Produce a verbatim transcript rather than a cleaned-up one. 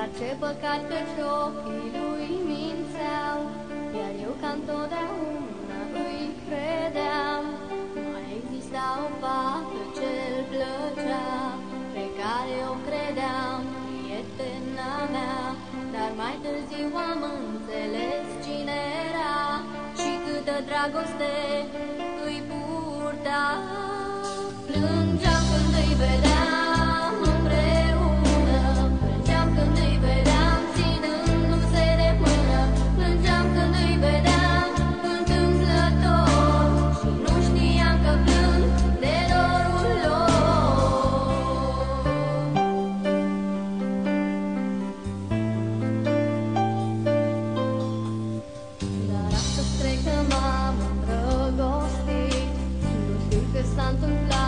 Dar ce păcat că-și ochii lui mințeau, iar eu ca întotdeauna îi credeam. Mai exista o fată ce-l plăcea, pe care o credeam prietena mea, dar mai târziu am înțeles cine era și câtă dragoste îi purta. Plângeam când îi vedeam împreună, plângeam când îi vedeam ținându-se de mână, plângeam când îi vedeam întâmplător și nu știam că plâng de dorul lor. Dar astăzi cred că m-am îndrăgostit, nu știu ce s-a întâmplat.